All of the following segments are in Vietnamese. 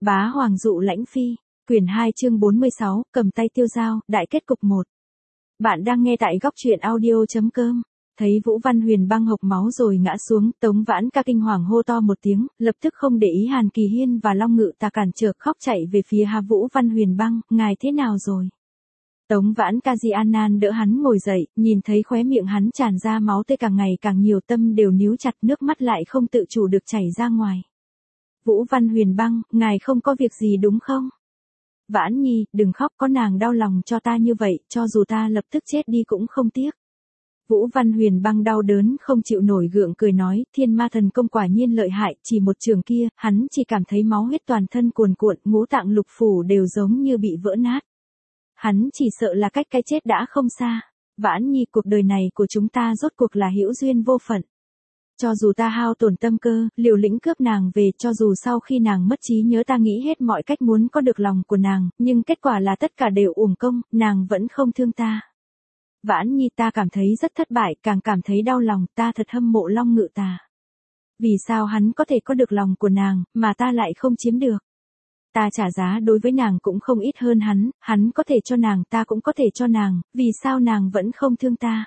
Bá Hoàng dụ lãnh phi, quyển 2 chương 46, cầm tay tiêu dao, đại kết cục 1. Bạn đang nghe tại góc truyện audio.com. Thấy Vũ Văn Huyền băng hộc máu rồi ngã xuống, Tống Vãn Ca kinh hoàng hô to một tiếng, lập tức không để ý Hàn Kỳ Hiên và Long Ngự Tà cản trở, khóc chạy về phía Vũ Văn Huyền băng, ngài thế nào rồi? Tống Vãn Ca Di An Nan đỡ hắn ngồi dậy, nhìn thấy khóe miệng hắn tràn ra máu tươi càng ngày càng nhiều, tâm đều níu chặt, nước mắt lại không tự chủ được chảy ra ngoài. Vũ Văn Huyền băng, ngài không có việc gì đúng không? Vãn Nhi, đừng khóc, có nàng đau lòng cho ta như vậy, cho dù ta lập tức chết đi cũng không tiếc. Vũ Văn Huyền băng đau đớn không chịu nổi gượng cười nói, thiên ma thần công quả nhiên lợi hại, chỉ một trường kia, hắn chỉ cảm thấy máu huyết toàn thân cuồn cuộn, ngũ tạng lục phủ đều giống như bị vỡ nát. Hắn chỉ sợ là cách cái chết đã không xa. Vãn Nhi, cuộc đời này của chúng ta rốt cuộc là hữu duyên vô phận. Cho dù ta hao tổn tâm cơ, liều lĩnh cướp nàng về, cho dù sau khi nàng mất trí nhớ ta nghĩ hết mọi cách muốn có được lòng của nàng, nhưng kết quả là tất cả đều uổng công, nàng vẫn không thương ta. Vãn Nhi, ta cảm thấy rất thất bại, càng cảm thấy đau lòng, ta thật hâm mộ Long Ngự Tà. Vì sao hắn có thể có được lòng của nàng, mà ta lại không chiếm được? Ta trả giá đối với nàng cũng không ít hơn hắn có thể cho nàng, ta cũng có thể cho nàng, vì sao nàng vẫn không thương ta?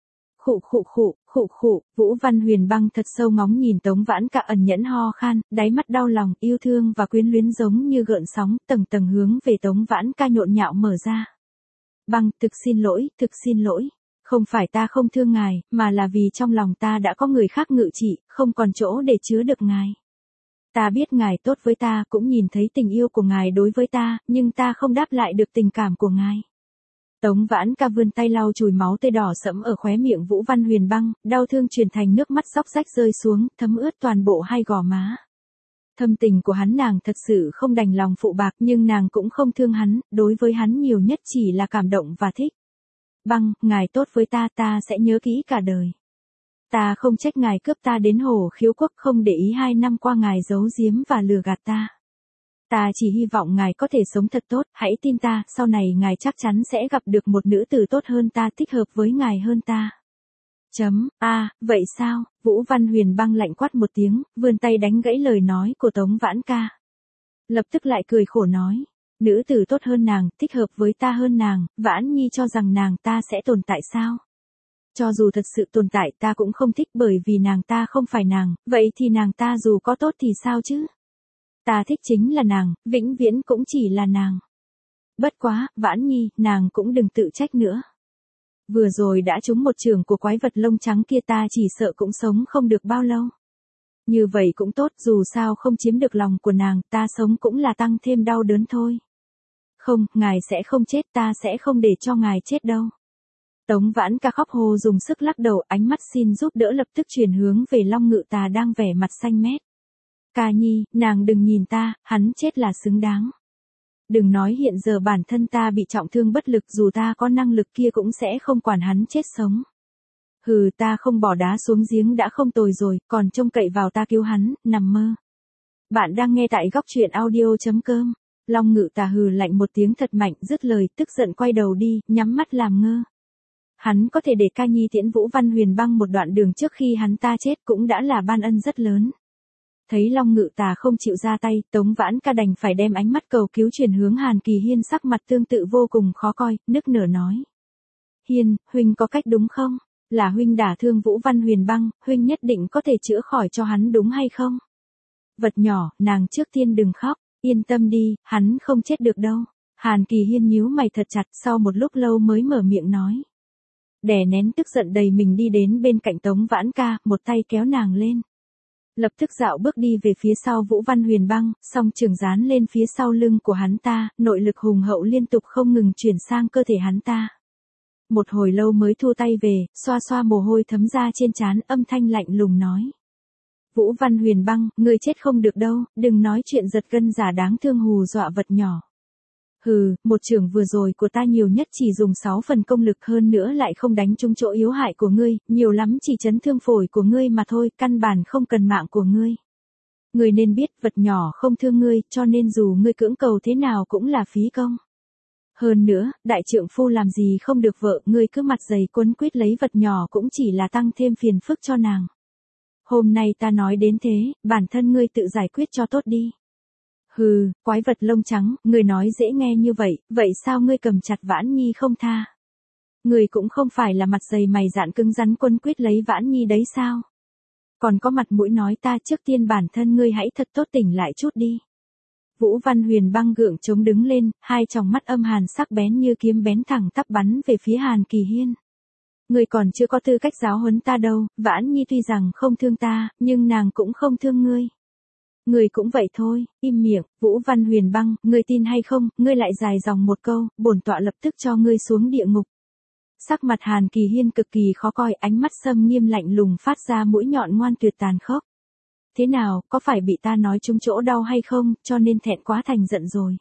Khụ, Vũ Văn Huyền băng thật sâu ngóng nhìn Tống Vãn Ca ẩn nhẫn ho khan, đáy mắt đau lòng, yêu thương và quyến luyến giống như gợn sóng, tầng tầng hướng về Tống Vãn Ca nhộn nhạo mở ra. Băng, thực xin lỗi, không phải ta không thương ngài, mà là vì trong lòng ta đã có người khác ngự trị, không còn chỗ để chứa được ngài. Ta biết ngài tốt với ta, cũng nhìn thấy tình yêu của ngài đối với ta, nhưng ta không đáp lại được tình cảm của ngài. Tống Vãn Ca vươn tay lau chùi máu tươi đỏ sẫm ở khóe miệng Vũ Văn Huyền băng, đau thương truyền thành nước mắt róc rách rơi xuống, thấm ướt toàn bộ hai gò má. Thâm tình của hắn nàng thật sự không đành lòng phụ bạc, nhưng nàng cũng không thương hắn, đối với hắn nhiều nhất chỉ là cảm động và thích. Băng, ngài tốt với ta, ta sẽ nhớ kỹ cả đời. Ta không trách ngài cướp ta đến Hồ Khiếu Quốc, không để ý 2 năm qua ngài giấu giếm và lừa gạt ta. Ta chỉ hy vọng ngài có thể sống thật tốt, hãy tin ta, sau này ngài chắc chắn sẽ gặp được một nữ tử tốt hơn ta, thích hợp với ngài hơn ta. Vậy sao? Vũ Văn Huyền băng lạnh quát một tiếng, vươn tay đánh gãy lời nói của Tống Vãn Ca. Lập tức lại cười khổ nói, nữ tử tốt hơn nàng, thích hợp với ta hơn nàng, Vãn Nhi cho rằng nàng ta sẽ tồn tại sao? Cho dù thật sự tồn tại ta cũng không thích, bởi vì nàng ta không phải nàng, vậy thì nàng ta dù có tốt thì sao chứ? Ta thích chính là nàng, vĩnh viễn cũng chỉ là nàng. Bất quá, Vãn Nhi, nàng cũng đừng tự trách nữa. Vừa rồi đã trúng một chưởng của quái vật lông trắng kia, ta chỉ sợ cũng sống không được bao lâu. Như vậy cũng tốt, dù sao không chiếm được lòng của nàng, ta sống cũng là tăng thêm đau đớn thôi. Không, ngài sẽ không chết, ta sẽ không để cho ngài chết đâu. Tống Vãn Ca khóc hồ dùng sức lắc đầu, ánh mắt xin giúp đỡ lập tức chuyển hướng về Long Ngự Tà đang vẻ mặt xanh mét. Ca Nhi, nàng đừng nhìn ta, hắn chết là xứng đáng. Đừng nói hiện giờ bản thân ta bị trọng thương bất lực, dù ta có năng lực kia cũng sẽ không quản hắn chết sống. Hừ, ta không bỏ đá xuống giếng đã không tồi rồi, còn trông cậy vào ta cứu hắn, nằm mơ. Bạn đang nghe tại góc truyện audio.com. Long Ngự Tà hừ lạnh một tiếng thật mạnh, dứt lời, tức giận quay đầu đi, nhắm mắt làm ngơ. Hắn có thể để Ca Nhi tiễn Vũ Văn Huyền băng một đoạn đường trước khi hắn ta chết cũng đã là ban ân rất lớn. Thấy Long Ngự Tà không chịu ra tay, Tống Vãn Ca đành phải đem ánh mắt cầu cứu chuyển hướng Hàn Kỳ Hiên, sắc mặt tương tự vô cùng khó coi, nức nở nói. Hiên, huynh có cách đúng không? Là huynh đả thương Vũ Văn Huyền băng, huynh nhất định có thể chữa khỏi cho hắn đúng hay không? Vật nhỏ, nàng trước tiên đừng khóc, yên tâm đi, hắn không chết được đâu. Hàn Kỳ Hiên nhíu mày thật chặt, sau một lúc lâu mới mở miệng nói. Đè nén tức giận đầy mình đi đến bên cạnh Tống Vãn Ca, một tay kéo nàng lên. Lập tức dạo bước đi về phía sau Vũ Văn Huyền băng, song trường dán lên phía sau lưng của hắn ta, nội lực hùng hậu liên tục không ngừng chuyển sang cơ thể hắn ta. Một hồi lâu mới thu tay về, xoa xoa mồ hôi thấm ra trên trán, âm thanh lạnh lùng nói. Vũ Văn Huyền băng, ngươi chết không được đâu, đừng nói chuyện giật gân giả đáng thương hù dọa vật nhỏ. Hừ, một chưởng vừa rồi của ta nhiều nhất chỉ dùng 6 phần công lực, hơn nữa lại không đánh trúng chỗ yếu hại của ngươi, nhiều lắm chỉ chấn thương phổi của ngươi mà thôi, căn bản không cần mạng của ngươi. Ngươi nên biết vật nhỏ không thương ngươi, cho nên dù ngươi cưỡng cầu thế nào cũng là phí công. Hơn nữa, đại trượng phu làm gì không được vợ, ngươi cứ mặt dày quấn quýt lấy vật nhỏ cũng chỉ là tăng thêm phiền phức cho nàng. Hôm nay ta nói đến thế, bản thân ngươi tự giải quyết cho tốt đi. Hừ, quái vật lông trắng, ngươi nói dễ nghe như vậy, vậy sao ngươi cầm chặt Vãn Nhi không tha? Ngươi cũng không phải là mặt dày mày dạn cứng rắn quân quyết lấy Vãn Nhi đấy sao? Còn có mặt mũi nói ta trước tiên bản thân ngươi hãy thật tốt tỉnh lại chút đi. Vũ Văn Huyền băng gượng chống đứng lên, hai tròng mắt âm hàn sắc bén như kiếm bén thẳng tắp bắn về phía Hàn Kỳ Hiên. Ngươi còn chưa có tư cách giáo huấn ta đâu, Vãn Nhi tuy rằng không thương ta, nhưng nàng cũng không thương ngươi. Ngươi cũng vậy thôi, im miệng, Vũ Văn Huyền băng, ngươi tin hay không, ngươi lại dài dòng một câu, bổn tọa lập tức cho ngươi xuống địa ngục. Sắc mặt Hàn Kỳ Hiên cực kỳ khó coi, ánh mắt sâm nghiêm lạnh lùng phát ra mũi nhọn ngoan tuyệt tàn khốc. Thế nào, có phải bị ta nói trúng chỗ đau hay không, cho nên thẹn quá thành giận rồi.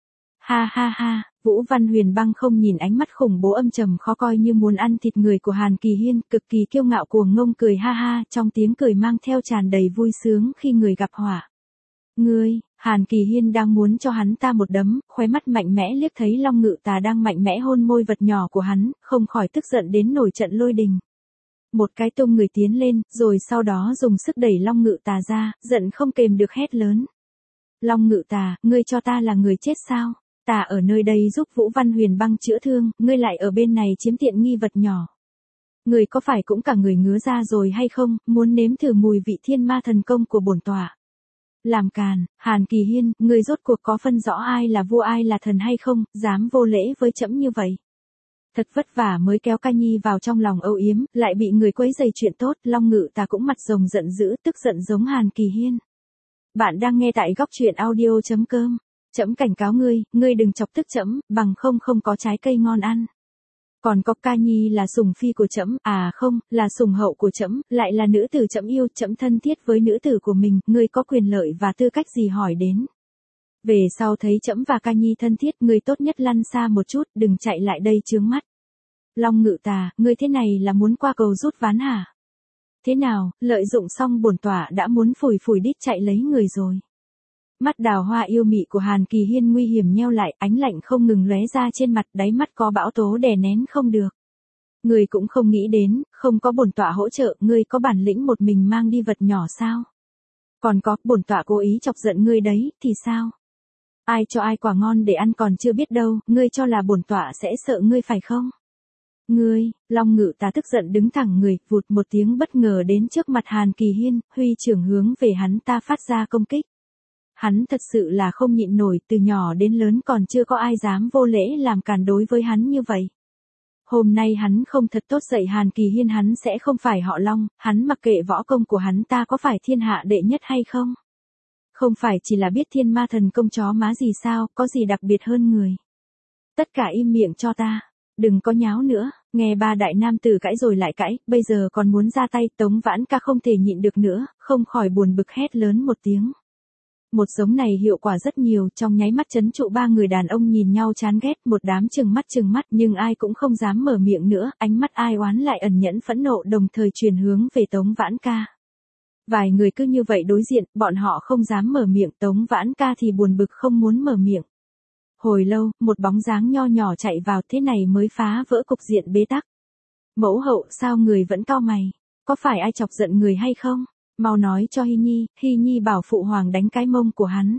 Ha ha ha, Vũ Văn Huyền băng không nhìn ánh mắt khủng bố âm trầm khó coi như muốn ăn thịt người của Hàn Kỳ Hiên, cực kỳ kiêu ngạo cuồng ngông cười ha ha, trong tiếng cười mang theo tràn đầy vui sướng khi người gặp họa. Ngươi, Hàn Kỳ Hiên đang muốn cho hắn ta một đấm, khóe mắt mạnh mẽ liếc thấy Long Ngự Tà đang mạnh mẽ hôn môi vật nhỏ của hắn, không khỏi tức giận đến nổi trận lôi đình. Một cái tung người tiến lên, rồi sau đó dùng sức đẩy Long Ngự Tà ra, giận không kềm được hét lớn. Long Ngự Tà, ngươi cho ta là người chết sao? Ta ở nơi đây giúp Vũ Văn Huyền băng chữa thương, ngươi lại ở bên này chiếm tiện nghi vật nhỏ. Ngươi có phải cũng cả người ngứa ra rồi hay không, muốn nếm thử mùi vị thiên ma thần công của bổn tọa? Làm càn, Hàn Kỳ Hiên, ngươi rốt cuộc có phân rõ ai là vua ai là thần hay không, dám vô lễ với trẫm như vậy. Thật vất vả mới kéo Ca Nhi vào trong lòng âu yếm, lại bị người quấy rầy chuyện tốt, Long Ngự Tà cũng mặt rồng giận dữ, tức giận giống Hàn Kỳ Hiên. Bạn đang nghe tại góc truyện audio.com. Trẫm cảnh cáo ngươi, ngươi đừng chọc tức trẫm, bằng không có trái cây ngon ăn. Còn có Ca Nhi là sủng phi của trẫm, à không, là sủng hậu của trẫm, lại là nữ tử trẫm yêu, trẫm thân thiết với nữ tử của mình, ngươi có quyền lợi và tư cách gì hỏi đến. Về sau thấy trẫm và Ca Nhi thân thiết, ngươi tốt nhất lăn xa một chút, đừng chạy lại đây chướng mắt. Long Ngự Tà, ngươi thế này là muốn qua cầu rút ván hả? Thế nào, lợi dụng xong bổn tọa đã muốn phủi đít chạy lấy người rồi. Mắt đào hoa yêu mị của Hàn Kỳ Hiên nguy hiểm nheo lại, ánh lạnh không ngừng lóe ra trên mặt, đáy mắt có bão tố đè nén không được. Ngươi cũng không nghĩ đến, không có bổn tọa hỗ trợ, ngươi có bản lĩnh một mình mang đi vật nhỏ sao? Còn có, bổn tọa cố ý chọc giận ngươi đấy, thì sao? Ai cho ai quả ngon để ăn còn chưa biết đâu, ngươi cho là bổn tọa sẽ sợ ngươi phải không? Ngươi, Long Ngự Tà tức giận đứng thẳng người, vụt một tiếng bất ngờ đến trước mặt Hàn Kỳ Hiên, huy trưởng hướng về hắn ta phát ra công kích. Hắn thật sự là không nhịn nổi, từ nhỏ đến lớn còn chưa có ai dám vô lễ làm càn đối với hắn như vậy. Hôm nay hắn không thật tốt dạy Hàn Kỳ Hiên hắn sẽ không phải họ Long, hắn mặc kệ võ công của hắn ta có phải thiên hạ đệ nhất hay không. Không phải chỉ là biết thiên ma thần công chó má gì sao, có gì đặc biệt hơn người. Tất cả im miệng cho ta, đừng có nháo nữa, nghe ba đại nam tử cãi rồi lại cãi, bây giờ còn muốn ra tay, Tống Vãn Ca không thể nhịn được nữa, không khỏi buồn bực hét lớn một tiếng. Một giống này hiệu quả rất nhiều, trong nháy mắt trấn trụ ba người đàn ông nhìn nhau chán ghét, một đám trừng mắt nhưng ai cũng không dám mở miệng nữa, ánh mắt ai oán lại ẩn nhẫn phẫn nộ đồng thời truyền hướng về Tống Vãn Ca. Vài người cứ như vậy đối diện, bọn họ không dám mở miệng, Tống Vãn Ca thì buồn bực không muốn mở miệng. Hồi lâu, một bóng dáng nho nhỏ chạy vào, thế này mới phá vỡ cục diện bế tắc. Mẫu hậu, sao người vẫn cau mày? Có phải ai chọc giận người hay không? Mau nói cho Hy Nhi bảo phụ hoàng đánh cái mông của hắn.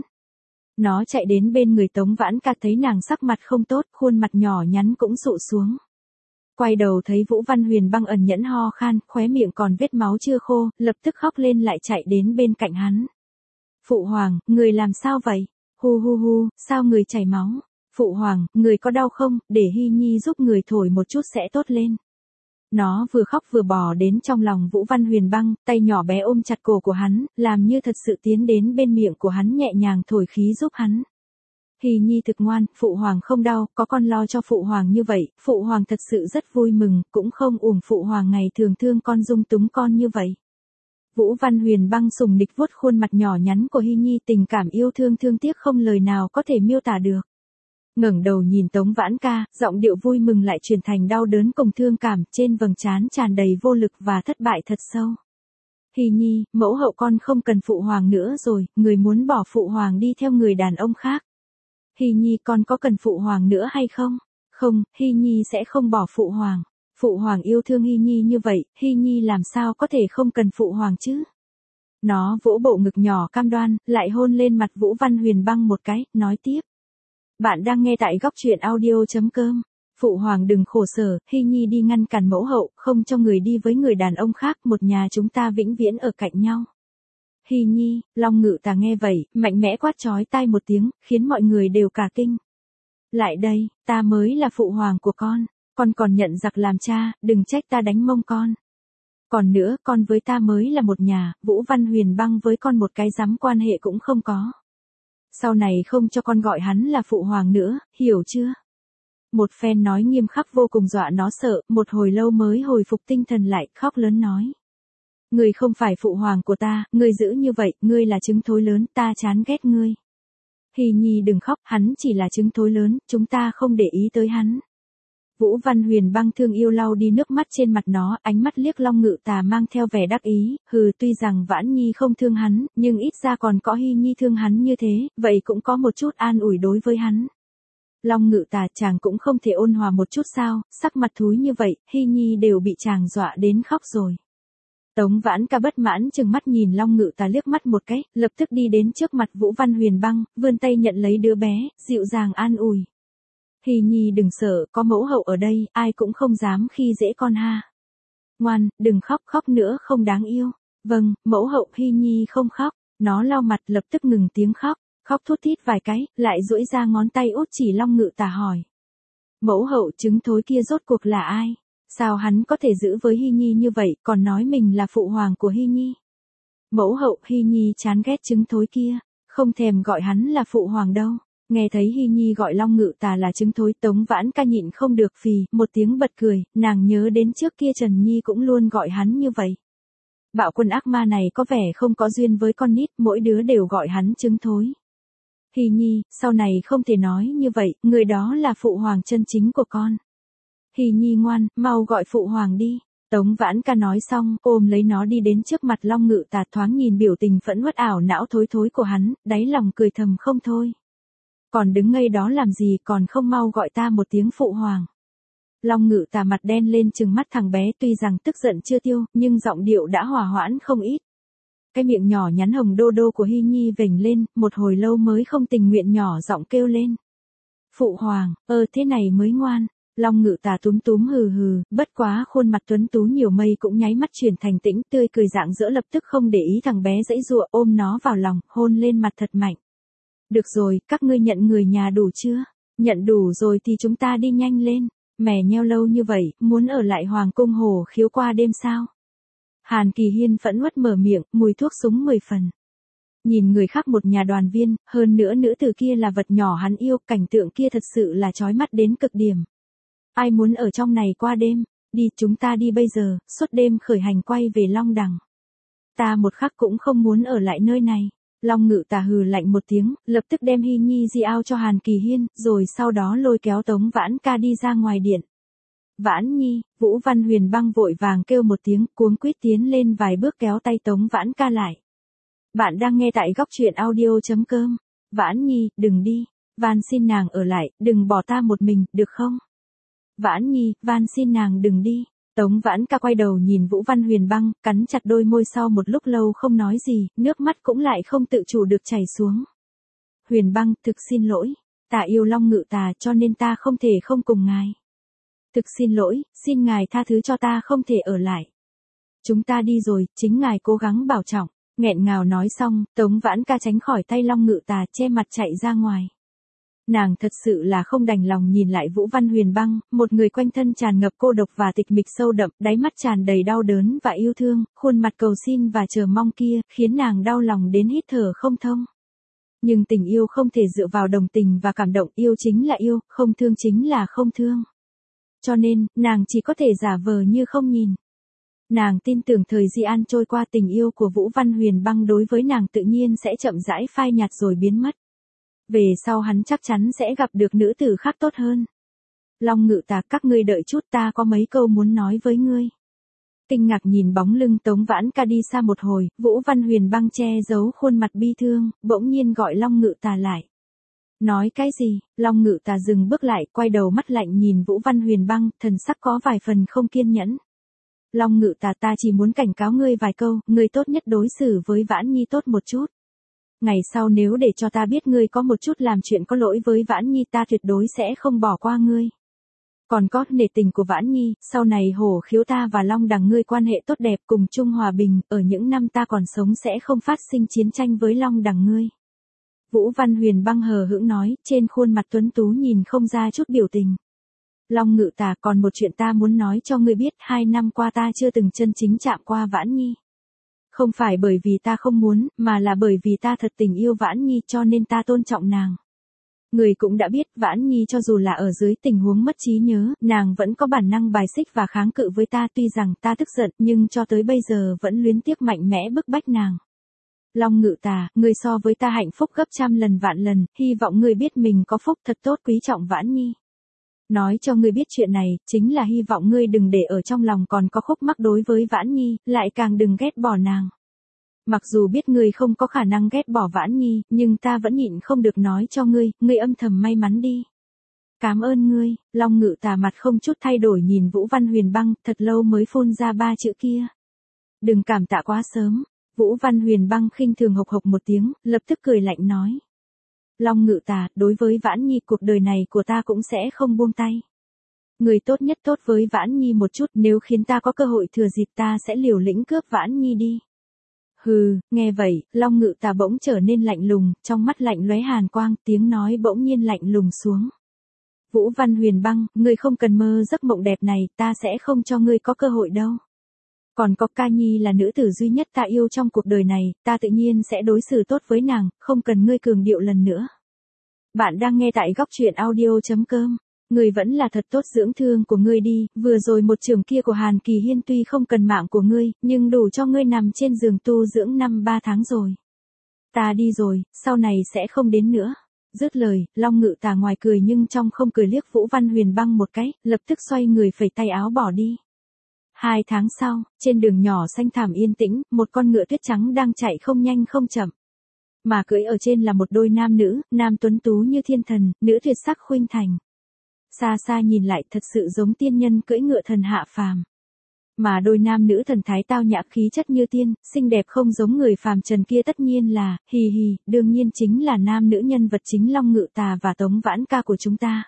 Nó chạy đến bên người Tống Vãn Ca thấy nàng sắc mặt không tốt, khuôn mặt nhỏ nhắn cũng sụ xuống. Quay đầu thấy Vũ Văn Huyền băng ẩn nhẫn ho khan, khóe miệng còn vết máu chưa khô, lập tức khóc lên lại chạy đến bên cạnh hắn. Phụ hoàng, người làm sao vậy? Hu, sao người chảy máu? Phụ hoàng, người có đau không, để Hy Nhi giúp người thổi một chút sẽ tốt lên. Nó vừa khóc vừa bò đến trong lòng Vũ Văn Huyền băng, tay nhỏ bé ôm chặt cổ của hắn, làm như thật sự tiến đến bên miệng của hắn nhẹ nhàng thổi khí giúp hắn. Hy Nhi thực ngoan, phụ hoàng không đau, có con lo cho phụ hoàng như vậy, phụ hoàng thật sự rất vui mừng, cũng không uổng phụ hoàng ngày thường thương con dung túng con như vậy. Vũ Văn Huyền băng sủng nịch vuốt khuôn mặt nhỏ nhắn của Hy Nhi, tình cảm yêu thương thương tiếc không lời nào có thể miêu tả được. Ngẩng đầu nhìn Tống Vãn Ca, giọng điệu vui mừng lại chuyển thành đau đớn cùng thương cảm, trên vầng trán tràn đầy vô lực và thất bại thật sâu. Hy Nhi, mẫu hậu con không cần phụ hoàng nữa rồi, người muốn bỏ phụ hoàng đi theo người đàn ông khác. Hy Nhi, con có cần phụ hoàng nữa hay không? Không, Hy Nhi sẽ không bỏ phụ hoàng. Phụ hoàng yêu thương Hy Nhi như vậy, Hy Nhi làm sao có thể không cần phụ hoàng chứ? Nó vỗ bộ ngực nhỏ cam đoan, lại hôn lên mặt Vũ Văn Huyền Băng một cái, nói tiếp. Bạn đang nghe tại góc truyện audio.com. Phụ hoàng đừng khổ sở, Hy Nhi đi ngăn cản mẫu hậu, không cho người đi với người đàn ông khác, một nhà chúng ta vĩnh viễn ở cạnh nhau. Hy Nhi, Long Ngự Tà nghe vậy, mạnh mẽ quát chói tai một tiếng, khiến mọi người đều cả kinh. Lại đây, ta mới là phụ hoàng của con còn nhận giặc làm cha, đừng trách ta đánh mông con. Còn nữa, con với ta mới là một nhà, Vũ Văn Huyền Băng với con một cái dám quan hệ cũng không có. Sau này không cho con gọi hắn là phụ hoàng nữa, hiểu chưa? Một phen nói nghiêm khắc vô cùng dọa nó sợ, một hồi lâu mới hồi phục tinh thần lại, khóc lớn nói. Ngươi không phải phụ hoàng của ta, ngươi giữ như vậy, ngươi là trứng thối lớn, ta chán ghét ngươi. Hy Nhi đừng khóc, hắn chỉ là trứng thối lớn, chúng ta không để ý tới hắn. Vũ Văn Huyền Băng thương yêu lau đi nước mắt trên mặt nó, ánh mắt liếc Long Ngự Tà mang theo vẻ đắc ý, tuy rằng Vãn Nhi không thương hắn, nhưng ít ra còn có Hy Nhi thương hắn như thế, vậy cũng có một chút an ủi đối với hắn. Long Ngự Tà chàng cũng không thể ôn hòa một chút sao, sắc mặt thúi như vậy, Hy Nhi đều bị chàng dọa đến khóc rồi. Tống Vãn Ca bất mãn chừng mắt nhìn Long Ngự Tà liếc mắt một cái, lập tức đi đến trước mặt Vũ Văn Huyền Băng, vươn tay nhận lấy đứa bé, dịu dàng an ủi. Hy Nhi đừng sợ, có mẫu hậu ở đây, ai cũng không dám khi dễ con ha. Ngoan, đừng khóc, khóc nữa không đáng yêu. Vâng, mẫu hậu. Hy Nhi không khóc, nó lau mặt lập tức ngừng tiếng khóc, khóc thút thít vài cái, lại duỗi ra ngón tay út chỉ Long Ngự Tà hỏi. Mẫu hậu trứng thối kia rốt cuộc là ai? Sao hắn có thể giữ với Hy Nhi như vậy, còn nói mình là phụ hoàng của Hy Nhi? Mẫu hậu, Hy Nhi chán ghét trứng thối kia, không thèm gọi hắn là phụ hoàng đâu. Nghe thấy Hy Nhi gọi Long Ngự Tà là trứng thối, Tống Vãn Ca nhịn không được phì, một tiếng bật cười, nàng nhớ đến trước kia Trần Nhi cũng luôn gọi hắn như vậy. Bạo quân ác ma này có vẻ không có duyên với con nít, mỗi đứa đều gọi hắn trứng thối. Hy Nhi, sau này không thể nói như vậy, người đó là phụ hoàng chân chính của con. Hy Nhi ngoan, mau gọi phụ hoàng đi. Tống Vãn Ca nói xong, ôm lấy nó đi đến trước mặt Long Ngự Tà, thoáng nhìn biểu tình phẫn uất ảo não thối thối của hắn, đáy lòng cười thầm không thôi. Còn đứng ngây đó làm gì, còn không mau gọi ta một tiếng phụ hoàng. Long Ngự Tà mặt đen lên trừng mắt thằng bé, tuy rằng tức giận chưa tiêu, nhưng giọng điệu đã hòa hoãn không ít. Cái miệng nhỏ nhắn hồng đô đô của Hy Nhi vểnh lên, một hồi lâu mới không tình nguyện nhỏ giọng kêu lên. Phụ hoàng, thế này mới ngoan. Long Ngự Tà túm túm hừ, bất quá khuôn mặt tuấn tú nhiều mây cũng nháy mắt chuyển thành tĩnh tươi cười rạng rỡ, lập tức không để ý thằng bé giãy giụa, ôm nó vào lòng, hôn lên mặt thật mạnh. Được rồi, các ngươi nhận người nhà đủ chưa? Nhận đủ rồi thì chúng ta đi nhanh lên. Mè nheo lâu như vậy, muốn ở lại Hoàng cung Hồ Khiếu qua đêm sao? Hàn Kỳ Hiên phẫn uất mở miệng, mùi thuốc súng 10 phần. Nhìn người khác một nhà đoàn viên, hơn nữa nữ tử kia là vật nhỏ hắn yêu, cảnh tượng kia thật sự là chói mắt đến cực điểm. Ai muốn ở trong này qua đêm? Đi, chúng ta đi bây giờ, suốt đêm khởi hành quay về Long Đằng. Ta một khắc cũng không muốn ở lại nơi này. Long Ngự Tà hừ lạnh một tiếng, lập tức đem Hy Nhi giao cho Hàn Kỳ Hiên, rồi sau đó lôi kéo Tống Vãn Ca đi ra ngoài điện. Vãn Nhi, Vũ Văn Huyền Băng vội vàng kêu một tiếng, cuống quýt tiến lên vài bước kéo tay Tống Vãn Ca lại. Bạn đang nghe tại góc truyện audio.com. Vãn Nhi, đừng đi, van xin nàng ở lại, đừng bỏ ta một mình, được không? Vãn Nhi, van xin nàng đừng đi. Tống Vãn Ca quay đầu nhìn Vũ Văn Huyền Băng, cắn chặt đôi môi, sau một lúc lâu không nói gì, nước mắt cũng lại không tự chủ được chảy xuống. Huyền Băng, thực xin lỗi, ta yêu Long Ngự Tà cho nên ta không thể không cùng ngài. Thực xin lỗi, xin ngài tha thứ cho ta không thể ở lại. Chúng ta đi rồi, chính ngài cố gắng bảo trọng. Nghẹn ngào nói xong, Tống Vãn Ca tránh khỏi tay Long Ngự Tà, che mặt chạy ra ngoài. Nàng thật sự là không đành lòng nhìn lại Vũ Văn Huyền Băng, một người quanh thân tràn ngập cô độc và tịch mịch sâu đậm, đáy mắt tràn đầy đau đớn và yêu thương, khuôn mặt cầu xin và chờ mong kia, khiến nàng đau lòng đến hít thở không thông. Nhưng tình yêu không thể dựa vào đồng tình và cảm động, yêu chính là yêu, không thương chính là không thương. Cho nên, nàng chỉ có thể giả vờ như không nhìn. Nàng tin tưởng thời Di An trôi qua, tình yêu của Vũ Văn Huyền Băng đối với nàng tự nhiên sẽ chậm rãi phai nhạt rồi biến mất. Về sau hắn chắc chắn sẽ gặp được nữ tử khác tốt hơn. Long Ngự Tà, các ngươi đợi chút, ta có mấy câu muốn nói với ngươi. Kinh ngạc nhìn bóng lưng Tống Vãn Ca đi xa một hồi, Vũ Văn Huyền Băng che giấu khuôn mặt bi thương, bỗng nhiên gọi Long Ngự Tà lại. Nói cái gì? Long Ngự Tà dừng bước lại, quay đầu mắt lạnh nhìn Vũ Văn Huyền Băng, thần sắc có vài phần không kiên nhẫn. Long Ngự Tà, ta chỉ muốn cảnh cáo ngươi vài câu, ngươi tốt nhất đối xử với Vãn Nhi tốt một chút. Ngày sau nếu để cho ta biết ngươi có một chút làm chuyện có lỗi với Vãn Nhi, ta tuyệt đối sẽ không bỏ qua ngươi. Còn có, nể tình của Vãn Nhi, sau này Hổ Khiếu ta và Long Đằng ngươi quan hệ tốt đẹp cùng chung hòa bình, ở những năm ta còn sống sẽ không phát sinh chiến tranh với Long Đằng ngươi. Vũ Văn Huyền Băng hờ hững nói, trên khuôn mặt tuấn tú nhìn không ra chút biểu tình. Long Ngự Tà, còn một chuyện ta muốn nói cho ngươi biết, 2 năm qua ta chưa từng chân chính chạm qua Vãn Nhi. Không phải bởi vì ta không muốn, mà là bởi vì ta thật tình yêu Vãn Nhi, cho nên ta tôn trọng nàng. Người cũng đã biết, Vãn Nhi cho dù là ở dưới tình huống mất trí nhớ, nàng vẫn có bản năng bài xích và kháng cự với ta, tuy rằng ta tức giận, nhưng cho tới bây giờ vẫn luyến tiếc mạnh mẽ bức bách nàng. Long Ngự Tà, ngươi so với ta hạnh phúc gấp trăm lần vạn lần, hy vọng ngươi biết mình có phúc thật tốt, quý trọng Vãn Nhi. Nói cho ngươi biết chuyện này, chính là hy vọng ngươi đừng để ở trong lòng còn có khúc mắc đối với Vãn Nhi, lại càng đừng ghét bỏ nàng. Mặc dù biết ngươi không có khả năng ghét bỏ Vãn Nhi, nhưng ta vẫn nhịn không được nói cho ngươi âm thầm may mắn đi. Cảm ơn ngươi. Long Ngự Tà mặt không chút thay đổi nhìn Vũ Văn Huyền Băng, thật lâu mới phun ra 3 chữ kia. Đừng cảm tạ quá sớm. Vũ Văn Huyền Băng khinh thường hộc hộc một tiếng, lập tức cười lạnh nói. Long Ngự Tà, đối với Vãn Nhi cuộc đời này của ta cũng sẽ không buông tay. Người tốt nhất tốt với Vãn Nhi một chút, nếu khiến ta có cơ hội thừa dịp ta sẽ liều lĩnh cướp Vãn Nhi đi. Hừ, nghe vậy, Long Ngự Tà bỗng trở nên lạnh lùng, trong mắt lạnh lóe hàn quang, tiếng nói bỗng nhiên lạnh lùng xuống. Vũ Văn Huyền Băng, ngươi không cần mơ giấc mộng đẹp này, ta sẽ không cho ngươi có cơ hội đâu. Còn có, Ca Nhi là nữ tử duy nhất ta yêu trong cuộc đời này, ta tự nhiên sẽ đối xử tốt với nàng, không cần ngươi cường điệu lần nữa. Bạn đang nghe tại góc truyện audio.com. Ngươi vẫn là thật tốt dưỡng thương của ngươi đi, vừa rồi một chưởng kia của Hàn Kỳ Hiên tuy không cần mạng của ngươi, nhưng đủ cho ngươi nằm trên giường tu dưỡng 5-3 tháng rồi. Ta đi rồi, sau này sẽ không đến nữa. Dứt lời, Long Ngự Tà ngoài cười nhưng trong không cười liếc Vũ Văn Huyền Băng một cái, lập tức xoay người phẩy tay áo bỏ đi. 2 tháng sau, trên đường nhỏ xanh thẳm yên tĩnh, một con ngựa tuyết trắng đang chạy không nhanh không chậm. Mà cưỡi ở trên là một đôi nam nữ, nam tuấn tú như thiên thần, nữ tuyệt sắc khuynh thành. Xa xa nhìn lại thật sự giống tiên nhân cưỡi ngựa thần hạ phàm. Mà đôi nam nữ thần thái tao nhã khí chất như tiên, xinh đẹp không giống người phàm trần kia tất nhiên là, đương nhiên chính là nam nữ nhân vật chính Long Ngự Tà và Tống Vãn Ca của chúng ta.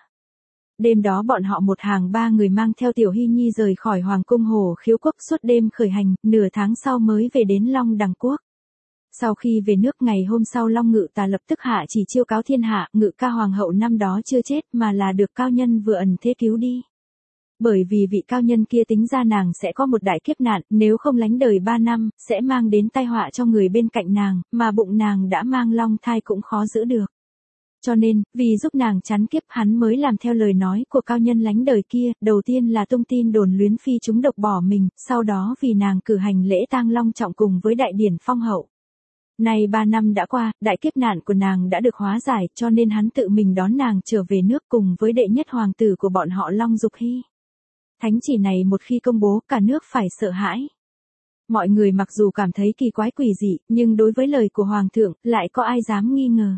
Đêm đó bọn họ một hàng 3 người mang theo Tiểu Hy Nhi rời khỏi Hoàng cung Hổ Khiếu quốc suốt đêm khởi hành, nửa tháng sau mới về đến Long Đằng quốc. Sau khi về nước ngày hôm sau Long Ngự Tà lập tức hạ chỉ chiêu cáo thiên hạ, Ngự Ca hoàng hậu năm đó chưa chết mà là được cao nhân vừa ẩn thế cứu đi. Bởi vì vị cao nhân kia tính ra nàng sẽ có một đại kiếp nạn, nếu không lánh đời 3 năm, sẽ mang đến tai họa cho người bên cạnh nàng, mà bụng nàng đã mang long thai cũng khó giữ được. Cho nên, vì giúp nàng chắn kiếp hắn mới làm theo lời nói của cao nhân lánh đời kia, đầu tiên là tung tin đồn Luyến Phi trúng độc bỏ mình, sau đó vì nàng cử hành lễ tang long trọng cùng với đại điển phong hậu. Nay 3 năm đã qua, đại kiếp nạn của nàng đã được hóa giải, cho nên hắn tự mình đón nàng trở về nước cùng với đệ nhất hoàng tử của bọn họ Long Dục Hy. Thánh chỉ này một khi công bố, cả nước phải sợ hãi. Mọi người mặc dù cảm thấy kỳ quái quỷ dị, nhưng đối với lời của hoàng thượng, lại có ai dám nghi ngờ.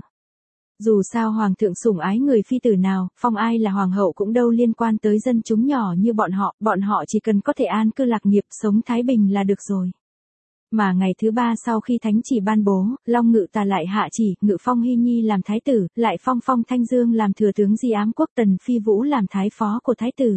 Dù sao hoàng thượng sủng ái người phi tử nào, phong ai là hoàng hậu cũng đâu liên quan tới dân chúng nhỏ như bọn họ chỉ cần có thể an cư lạc nghiệp, sống thái bình là được rồi. Mà ngày thứ 3 sau khi thánh chỉ ban bố, Long Ngự Tà lại hạ chỉ, ngự phong Hy Nhi làm thái tử, lại phong Thanh Dương làm thừa tướng Di Ám quốc, Tần Phi Vũ làm thái phó của thái tử.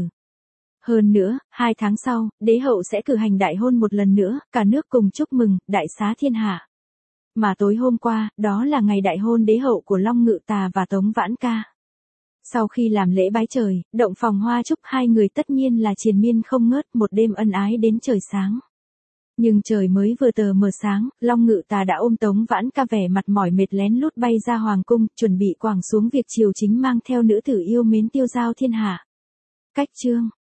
Hơn nữa, 2 tháng sau, đế hậu sẽ cử hành đại hôn một lần nữa, cả nước cùng chúc mừng, đại xá thiên hạ. Mà tối hôm qua, đó là ngày đại hôn đế hậu của Long Ngự Tà và Tống Vãn Ca. Sau khi làm lễ bái trời, động phòng hoa chúc hai người tất nhiên là triền miên không ngớt, một đêm ân ái đến trời sáng. Nhưng trời mới vừa tờ mờ sáng, Long Ngự Tà đã ôm Tống Vãn Ca vẻ mặt mỏi mệt lén lút bay ra hoàng cung, chuẩn bị quẳng xuống việc triều chính mang theo nữ tử yêu mến tiêu giao thiên hạ. Cách chương